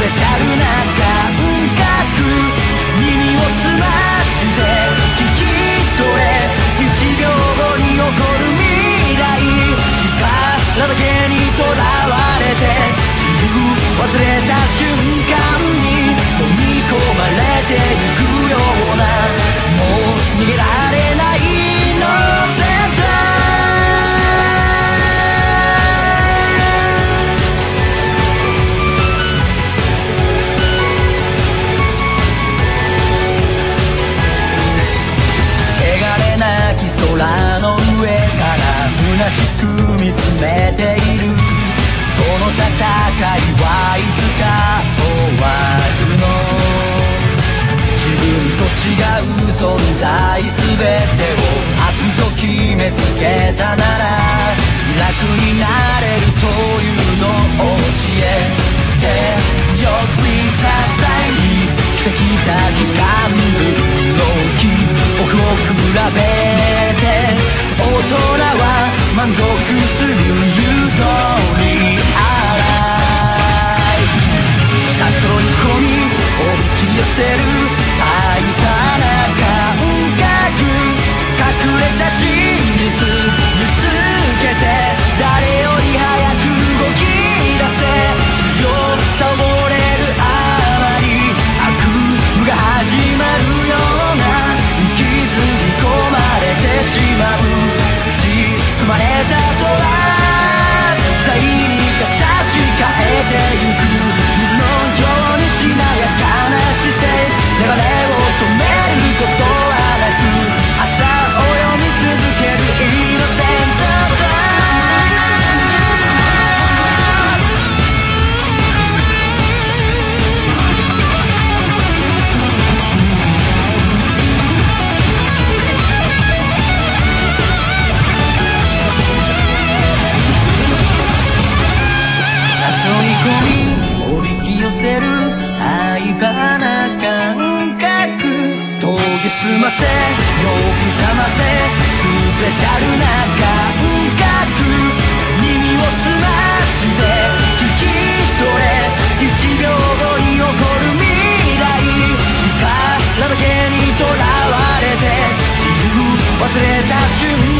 ペシャルな感覚、耳を澄まして聞き取れ、1秒後に起こる未来、力だけにとらわれて自由忘れた瞬間に飲み込まれてゆくような、もう逃げられないの絶対。空の上から虚しく見つめている、この戦いはいつか終わるの。自分と違う存在全てを悪と決めつけたなら楽になれるというのを教えてよ。With the sign に来てきた時間分の僕を比べて大人は満足する言う通りAlive、 誘い込みおびき寄せる愛かな感覚、隠れた真実見つけて誰より早く動き出せ、強さを覚れるあまり悪夢が始まるような、引きずり込まれてしまう、仕組まれたとは再に形変えてゆく、水のようにしなやかな知性、流れを止めることはなく朝を読み続けるイノセントだ。おびき寄せる愛ばな感覚、研ぎ澄ませ呼び覚ませスペシャルな感覚、耳を澄まして聞き取れ、1秒後に起こる未来、力だけにとらわれて自由忘れた瞬間